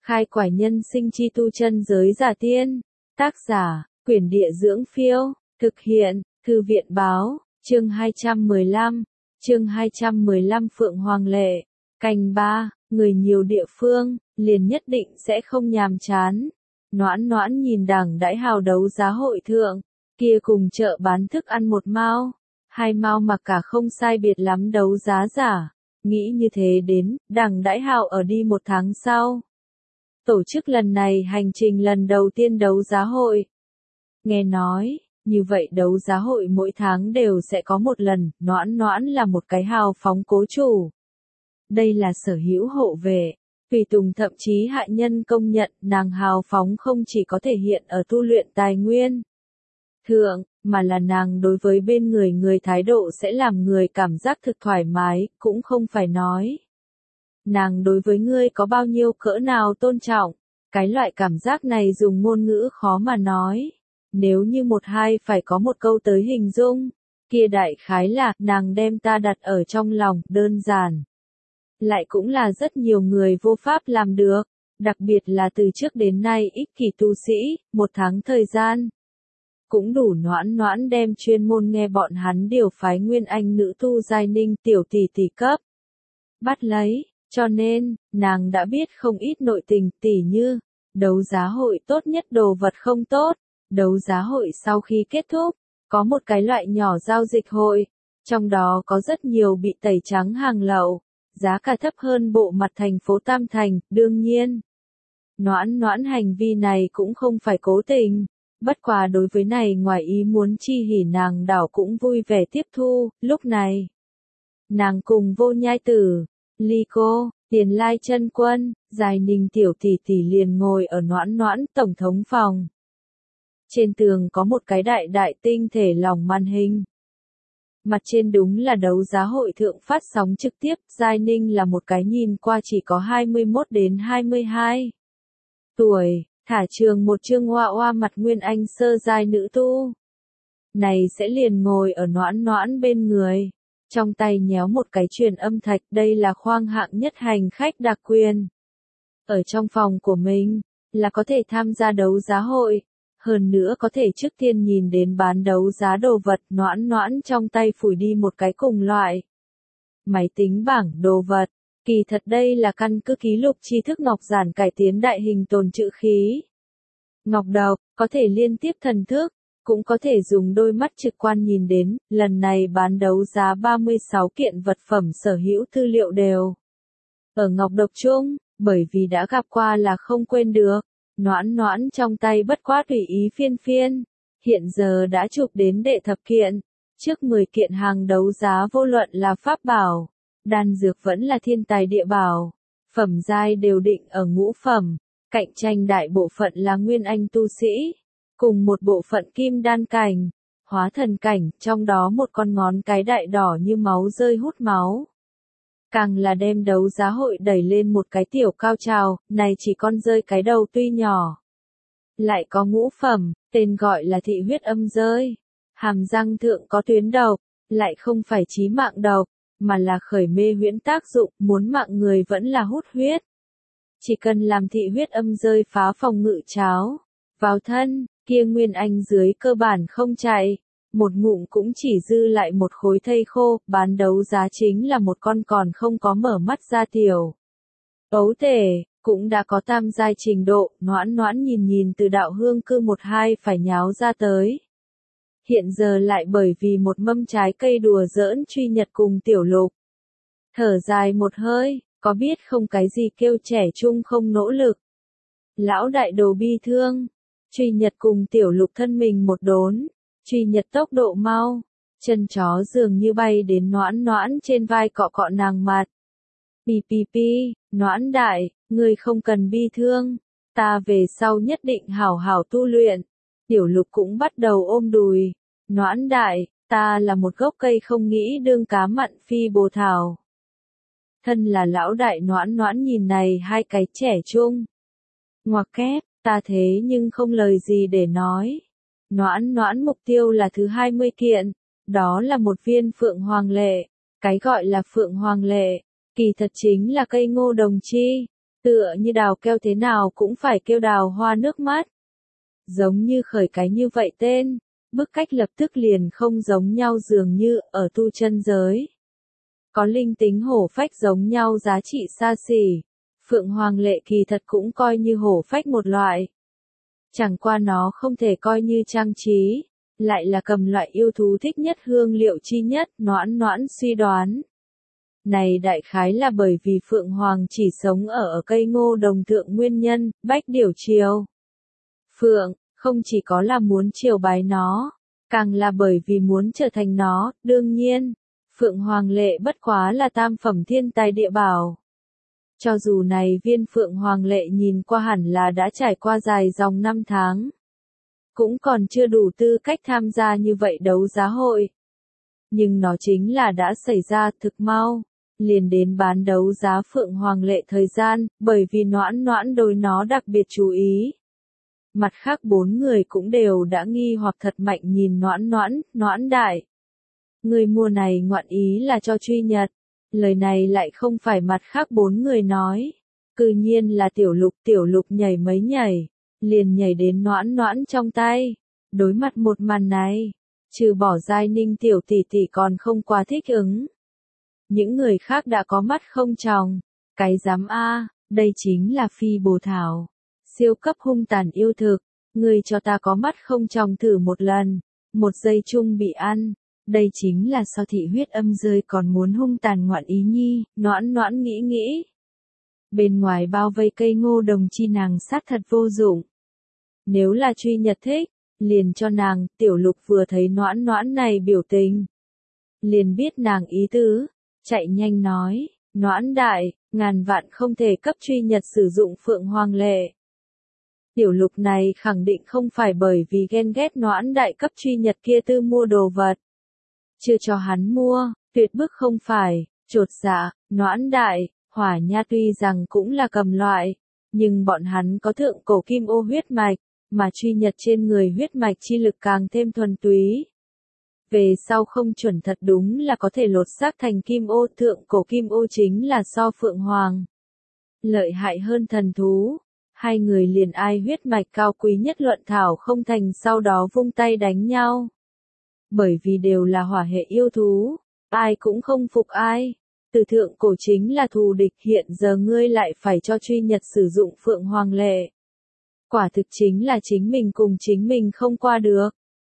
Khai quải nhân sinh chi tu chân giới giả tiên. Tác giả, Quyển Địa Dưỡng Phiêu. Thực hiện, Thư viện Báo. Chương 215. Chương 215 Phượng Hoàng Lệ. Canh 3. Người nhiều địa phương, liền nhất định sẽ không nhàm chán. Noãn Noãn nhìn Đảng Đãi Hào đấu giá hội thượng, kia cùng chợ bán thức ăn một mao, hai mao mà cả không sai biệt lắm đấu giá giả. Nghĩ như thế đến, Đảng Đãi Hào ở đi một tháng sau. Tổ chức lần này hành trình lần đầu tiên đấu giá hội. Nghe nói, như vậy đấu giá hội mỗi tháng đều sẽ có một lần, Noãn Noãn là một cái hào phóng cố chủ. Đây là sở hữu hộ vệ. Tùy Tùng thậm chí hạ nhân công nhận nàng hào phóng không chỉ có thể hiện ở tu luyện tài nguyên thượng, mà là nàng đối với bên người thái độ sẽ làm người cảm giác thực thoải mái, cũng không phải nói. Nàng đối với ngươi có bao nhiêu cỡ nào tôn trọng, cái loại cảm giác này dùng ngôn ngữ khó mà nói. Nếu như một hai phải có một câu tới hình dung, kia đại khái là nàng đem ta đặt ở trong lòng, đơn giản. Lại cũng là rất nhiều người vô pháp làm được, đặc biệt là từ trước đến nay ích kỷ tu sĩ, một tháng thời gian. Cũng đủ Noãn Noãn đem chuyên môn nghe bọn hắn điều phái nguyên anh nữ tu giai ninh tiểu tỷ tỷ cấp. Bắt lấy, cho nên, nàng đã biết không ít nội tình tỉ như, đấu giá hội tốt nhất đồ vật không tốt, đấu giá hội sau khi kết thúc, có một cái loại nhỏ giao dịch hội, trong đó có rất nhiều bị tẩy trắng hàng lậu. Giá cả thấp hơn bộ mặt thành phố Tam Thành, đương nhiên. Noãn Noãn hành vi này cũng không phải cố tình, bất quá đối với này ngoài ý muốn chi hỉ nàng đảo cũng vui vẻ tiếp thu, lúc này. Nàng cùng Vô Nhai Tử, Ly Cô, Tiền Lai Chân Quân, Giai Ninh tiểu tỷ tỷ liền ngồi ở Noãn Noãn tổng thống phòng. Trên tường có một cái đại tinh thể lỏng màn hình. Mặt trên đúng là đấu giá hội thượng phát sóng trực tiếp, Giai Ninh là một cái nhìn qua chỉ có 21 đến 22 tuổi, thả trường một chương hoa hoa mặt nguyên anh sơ giai nữ tu. Này sẽ liền ngồi ở Noãn Noãn bên người, trong tay nhéo một cái truyền âm thạch, đây là khoang hạng nhất hành khách đặc quyền. Ở trong phòng của mình, là có thể tham gia đấu giá hội. Hơn nữa có thể trước tiên nhìn đến bán đấu giá đồ vật, Noãn Noãn trong tay phủi đi một cái cùng loại. Máy tính bảng đồ vật, kỳ thật đây là căn cứ ký lục tri thức ngọc giản cải tiến đại hình tồn trữ khí. Ngọc độc, có thể liên tiếp thần thức, cũng có thể dùng đôi mắt trực quan nhìn đến, lần này bán đấu giá 36 kiện vật phẩm sở hữu tư liệu đều. Ở ngọc độc chung, bởi vì đã gặp qua là không quên được. Noãn Noãn trong tay bất quá tùy ý phiên, hiện giờ đã chụp đến đệ thập kiện, trước 10 kiện hàng đấu giá vô luận là pháp bảo, đan dược vẫn là thiên tài địa bảo, phẩm giai đều định ở ngũ phẩm, cạnh tranh đại bộ phận là nguyên anh tu sĩ, cùng một bộ phận kim đan cảnh, hóa thần cảnh, trong đó một con ngón cái đại đỏ như máu rơi hút máu. Càng là đem đấu giá hội đẩy lên một cái tiểu cao trào, này chỉ con rơi cái đầu tuy nhỏ. Lại có ngũ phẩm, tên gọi là thị huyết âm rơi. Hàm răng thượng có tuyến độc, lại không phải chí mạng độc, mà là khởi mê huyễn tác dụng, muốn mạng người vẫn là hút huyết. Chỉ cần làm thị huyết âm rơi phá phòng ngự cháo, vào thân, kia nguyên anh dưới cơ bản không chạy. Một ngụm cũng chỉ dư lại một khối thây khô, bán đấu giá chính là một con còn không có mở mắt ra tiểu. Ấu tể, cũng đã có tam giai trình độ, Noãn Noãn nhìn từ đạo hương cư 1-2 phải nháo ra tới. Hiện giờ lại bởi vì một mâm trái cây đùa giỡn truy nhật cùng tiểu lục. Thở dài một hơi, có biết không cái gì kêu trẻ trung không nỗ lực. Lão đại đồ bi thương, truy nhật cùng tiểu lục thân mình một đốn. Truy nhật tốc độ mau, chân chó dường như bay đến Noãn Noãn trên vai cọ cọ nàng mặt. Pi, Noãn đại, ngươi không cần bi thương, ta về sau nhất định hảo hảo tu luyện. Tiểu lục cũng bắt đầu ôm đùi. Noãn đại, ta là một gốc cây không nghĩ đương cá mặn phi bồ thảo. Thân là lão đại Noãn Noãn nhìn này hai cái trẻ trung. Ngoặc kép, ta thế nhưng không lời gì để nói. Noãn Noãn mục tiêu là thứ 20 kiện, đó là một viên phượng hoàng lệ. Cái gọi là phượng hoàng lệ, kỳ thật chính là cây ngô đồng chi. Tựa như đào kêu thế nào cũng phải kêu đào hoa nước mắt. Giống như khởi cái như vậy tên, bức cách lập tức liền không giống nhau dường như ở tu chân giới. Có linh tính hổ phách giống nhau giá trị xa xỉ, Phượng Hoàng Lệ kỳ thật cũng coi như hổ phách một loại. Chẳng qua nó không thể coi như trang trí, lại là cầm loại yêu thú thích nhất hương liệu chi nhất, Noãn Noãn suy đoán. Này đại khái là bởi vì Phượng Hoàng chỉ sống ở cây ngô đồng thượng nguyên nhân, bách điểu triều. Phượng, không chỉ có là muốn triều bái nó, càng là bởi vì muốn trở thành nó, đương nhiên, Phượng Hoàng Lệ bất quá là tam phẩm thiên tài địa bảo. Cho dù này viên Phượng Hoàng Lệ nhìn qua hẳn là đã trải qua dài dòng năm tháng, cũng còn chưa đủ tư cách tham gia như vậy đấu giá hội. Nhưng nó chính là đã xảy ra thực mau, liền đến bán đấu giá Phượng Hoàng Lệ thời gian, bởi vì Noãn Noãn đối nó đặc biệt chú ý. Mặt khác 4 người cũng đều đã nghi hoặc thật mạnh nhìn Noãn Noãn, Noãn đại. Người mua này ngoạn ý là cho truy nhật. Lời này lại không phải mặt khác 4 người nói. Cư nhiên là tiểu lục nhảy mấy nhảy, liền nhảy đến Noãn Noãn trong tay. Đối mặt một màn này, trừ bỏ Giai Ninh tiểu tỷ tỷ còn không quá thích ứng. Những người khác đã có mắt không tròng. Cái dám a, đây chính là phi bồ thảo. Siêu cấp hung tàn yêu thực, người cho ta có mắt không tròng thử một lần, một giây chung bị ăn. Đây chính là so thị huyết âm rơi còn muốn hung tàn ngoạn ý nhi, Noãn Noãn nghĩ. Bên ngoài bao vây cây ngô đồng chi nàng sát thật vô dụng. Nếu là truy nhật thích, liền cho nàng, tiểu lục vừa thấy Noãn Noãn này biểu tình. Liền biết nàng ý tứ, chạy nhanh nói, Noãn đại, ngàn vạn không thể cấp truy nhật sử dụng Phượng Hoàng Lệ. Tiểu lục này khẳng định không phải bởi vì ghen ghét Noãn đại cấp truy nhật kia tư mua đồ vật. Chưa cho hắn mua, tuyệt bức không phải, chột dạ, Noãn đại, Hỏa Nha tuy rằng cũng là cầm loại, nhưng bọn hắn có thượng cổ kim ô huyết mạch, mà truy nhật trên người huyết mạch chi lực càng thêm thuần túy. Về sau không chuẩn thật đúng là có thể lột xác thành kim ô, thượng cổ kim ô chính là so Phượng Hoàng. Lợi hại hơn thần thú, hai người liền ai huyết mạch cao quý nhất luận thảo không thành sau đó vung tay đánh nhau. Bởi vì đều là hỏa hệ yêu thú, ai cũng không phục ai. Từ thượng cổ chính là thù địch, hiện giờ ngươi lại phải cho truy nhật sử dụng Phượng Hoàng Lệ. Quả thực chính là chính mình cùng chính mình không qua được.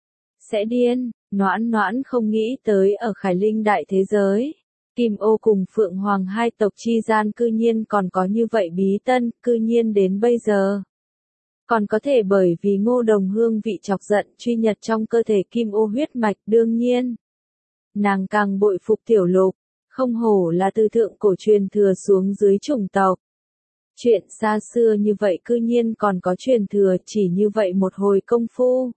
Sẽ điên, Noãn Noãn không nghĩ tới ở Khải Linh đại thế giới. Kim ô cùng Phượng Hoàng hai tộc chi gian cư nhiên còn có như vậy bí tân, cư nhiên đến bây giờ. Còn có thể bởi vì ngô đồng hương vị chọc giận truy nhật trong cơ thể kim ô huyết mạch đương nhiên. Nàng càng bội phục tiểu lục, không hổ là từ thượng cổ truyền thừa xuống dưới chủng tộc. Chuyện xa xưa như vậy cư nhiên còn có truyền thừa chỉ như vậy một hồi công phu.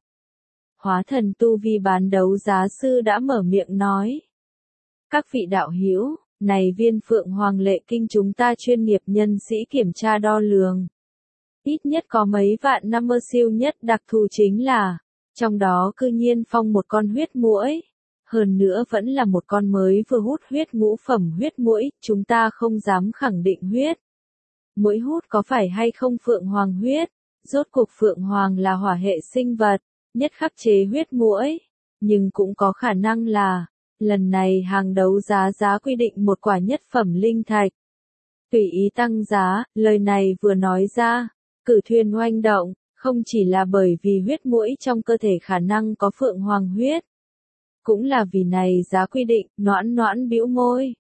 Hóa thần tu vi bán đấu giá sư đã mở miệng nói. Các vị đạo hữu, này viên Phượng Hoàng Lệ kinh chúng ta chuyên nghiệp nhân sĩ kiểm tra đo lường. Ít nhất có mấy vạn năm siêu nhất đặc thù chính là, trong đó cư nhiên phong một con huyết muỗi. Hơn nữa vẫn là một con mới vừa hút huyết ngũ phẩm huyết muỗi, chúng ta không dám khẳng định huyết. Muỗi hút có phải hay không Phượng Hoàng huyết, rốt cuộc Phượng Hoàng là hỏa hệ sinh vật, nhất khắc chế huyết muỗi, nhưng cũng có khả năng là, lần này hàng đấu giá quy định một quả nhất phẩm linh thạch. Tùy ý tăng giá, lời này vừa nói ra, cử thuyền oanh động, không chỉ là bởi vì huyết muỗi trong cơ thể khả năng có Phượng Hoàng huyết. Cũng là vì này giá quy định, Noãn Noãn bĩu môi.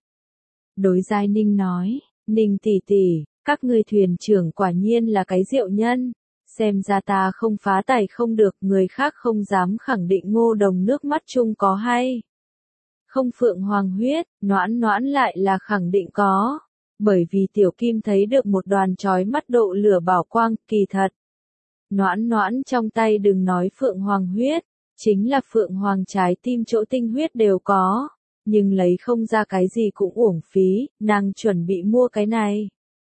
Đối Giai Ninh nói, Ninh tỷ tỷ, các ngươi thuyền trưởng quả nhiên là cái diệu nhân. Xem ra ta không phá tài không được, người khác không dám khẳng định ngô đồng nước mắt chung có hay. Không Phượng Hoàng huyết, Noãn Noãn lại là khẳng định có. Bởi vì tiểu kim thấy được một đoàn chói mắt độ lửa bảo quang, kỳ thật. Noãn Noãn trong tay đừng nói Phượng Hoàng huyết, chính là Phượng Hoàng trái tim chỗ tinh huyết đều có, nhưng lấy không ra cái gì cũng uổng phí, nàng chuẩn bị mua cái này.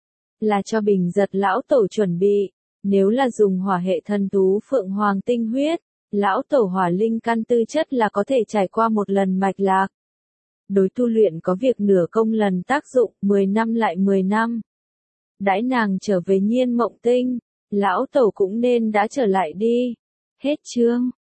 Là cho Bình Giật lão tổ chuẩn bị, nếu là dùng hỏa hệ thần thú Phượng Hoàng tinh huyết, lão tổ hỏa linh căn tư chất là có thể trải qua một lần mạch lạc. Đối tu luyện có việc nửa công lần tác dụng, 10 năm lại 10 năm. Đãi nàng trở về Nhiên Mộng Tinh, lão tẩu cũng nên đã trở lại đi. Hết chương.